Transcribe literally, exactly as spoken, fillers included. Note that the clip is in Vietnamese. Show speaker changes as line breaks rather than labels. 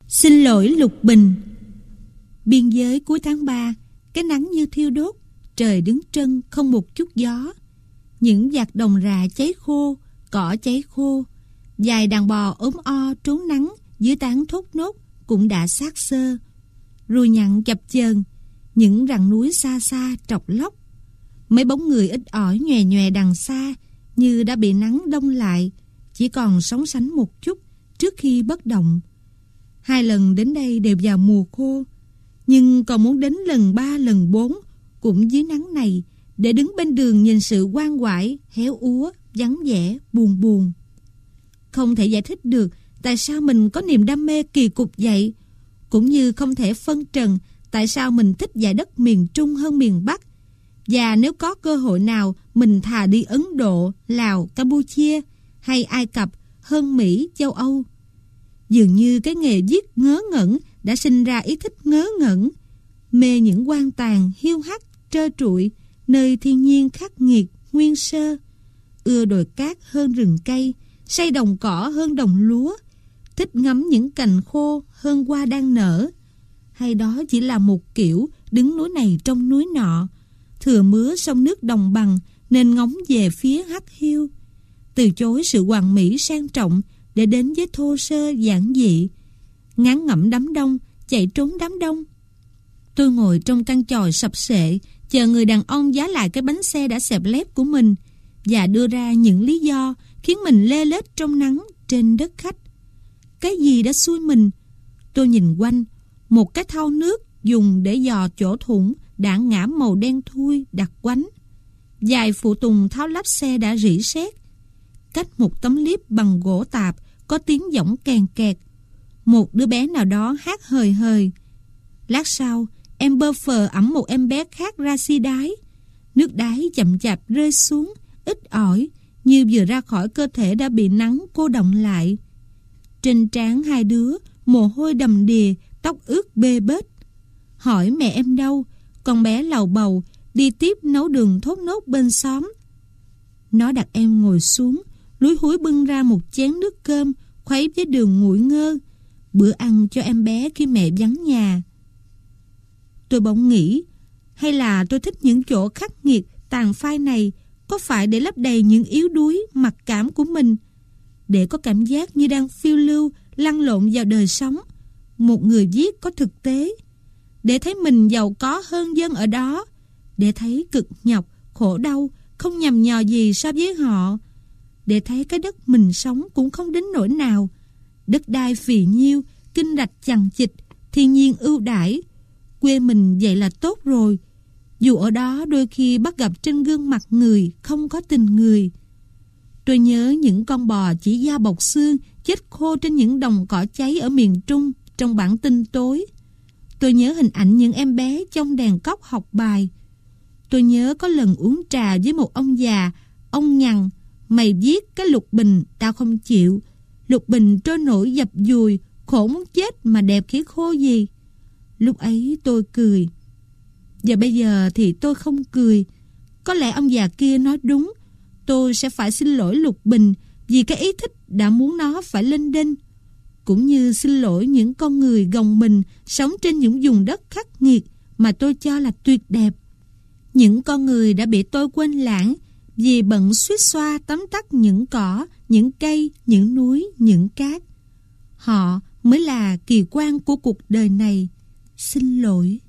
Xin lỗi Lục Bình. Biên giới cuối tháng ba, cái nắng như thiêu đốt, trời đứng trân không một chút gió. Những vạt đồng rạ cháy khô, cỏ cháy khô. Vài đàn bò ốm o trốn nắng dưới tán thốt nốt cũng đã xác xơ. Ruồi nhặn chập chờn, những rặng núi xa xa trọc lóc. Mấy bóng người ít ỏi nhòe nhòe đằng xa như đã bị nắng đông lại, chỉ còn sóng sánh một chút trước khi bất động. Hai lần đến đây đều vào mùa khô, nhưng còn muốn đến lần ba lần bốn cũng dưới nắng này, để đứng bên đường nhìn sự quan quải, héo úa, vắng vẻ, buồn buồn. Không thể giải thích được tại sao mình có niềm đam mê kỳ cục vậy, cũng như không thể phân trần tại sao mình thích dải đất miền Trung hơn miền Bắc. Và nếu có cơ hội nào, mình thà đi Ấn Độ, Lào, Campuchia hay Ai Cập hơn Mỹ, châu Âu. Dường như cái nghề viết ngớ ngẩn đã sinh ra ý thích ngớ ngẩn, mê những quan tàn, hiu hắt, trơ trụi, nơi thiên nhiên khắc nghiệt, nguyên sơ. Ưa đồi cát hơn rừng cây, say đồng cỏ hơn đồng lúa, thích ngắm những cành khô hơn hoa đang nở. Hay đó chỉ là một kiểu đứng núi này trong núi nọ, thừa mứa sông nước đồng bằng nên ngóng về phía Hắc Hiêu, từ chối sự hoàn mỹ sang trọng để đến với thô sơ giản dị, ngán ngẩm đám đông, chạy trốn đám đông. Tôi ngồi trong căn chòi sập sệ, chờ người đàn ông giá lại cái bánh xe đã xẹp lép của mình và đưa ra những lý do khiến mình lê lết trong nắng trên đất khách. Cái gì đã xui mình? Tôi nhìn quanh, một cái thau nước dùng để dò chỗ thủng đã ngã màu đen thui đặc quánh. Vài phụ tùng tháo lắp xe đã rỉ sét. Cách một tấm liếp bằng gỗ tạp có tiếng giọng kèn kẹt. Một đứa bé nào đó hát hời hời. Lát sau, em bơ phờ ẵm một em bé khác ra xi đáy. Nước đáy chậm chạp rơi xuống, ít ỏi, như vừa ra khỏi cơ thể đã bị nắng cô đọng lại. Trên trán hai đứa, mồ hôi đầm đìa, tóc ướt bê bết. Hỏi mẹ em đâu, con bé lầu bầu, đi tiếp nấu đường thốt nốt bên xóm. Nó đặt em ngồi xuống, lúi húi bưng ra một chén nước cơm, khuấy với đường nguội ngơ, bữa ăn cho em bé khi mẹ vắng nhà. Tôi bỗng nghĩ, hay là tôi thích những chỗ khắc nghiệt, tàn phai này, có phải để lấp đầy những yếu đuối, mặc cảm của mình, để có cảm giác như đang phiêu lưu, lăn lộn vào đời sống, một người viết có thực tế, để thấy mình giàu có hơn dân ở đó, để thấy cực nhọc, khổ đau, không nhằm nhò gì so với họ, để thấy cái đất mình sống cũng không đến nỗi nào, đất đai phì nhiêu, kinh rạch chằng chịt, thiên nhiên ưu đãi, quê mình vậy là tốt rồi. Dù ở đó đôi khi bắt gặp trên gương mặt người không có tình người. Tôi nhớ những con bò chỉ da bọc xương chết khô trên những đồng cỏ cháy ở miền Trung trong bản tin tối. Tôi nhớ hình ảnh những em bé trong đèn cóc học bài. Tôi nhớ có lần uống trà với một ông già, ông nhằn, mày viết cái lục bình, tao không chịu. Lục bình trôi nổi dập dùi, khổ muốn chết mà đẹp khí khô gì. Lúc ấy tôi cười. Và bây giờ thì tôi không cười. Có lẽ ông già kia nói đúng. Tôi sẽ phải xin lỗi Lục Bình vì cái ý thích đã muốn nó phải lên đên, cũng như xin lỗi những con người gồng mình sống trên những vùng đất khắc nghiệt mà tôi cho là tuyệt đẹp. Những con người đã bị tôi quên lãng vì bận suýt xoa tắm tắt những cỏ, những cây, những núi, những cát. Họ mới là kỳ quan của cuộc đời này. Xin lỗi.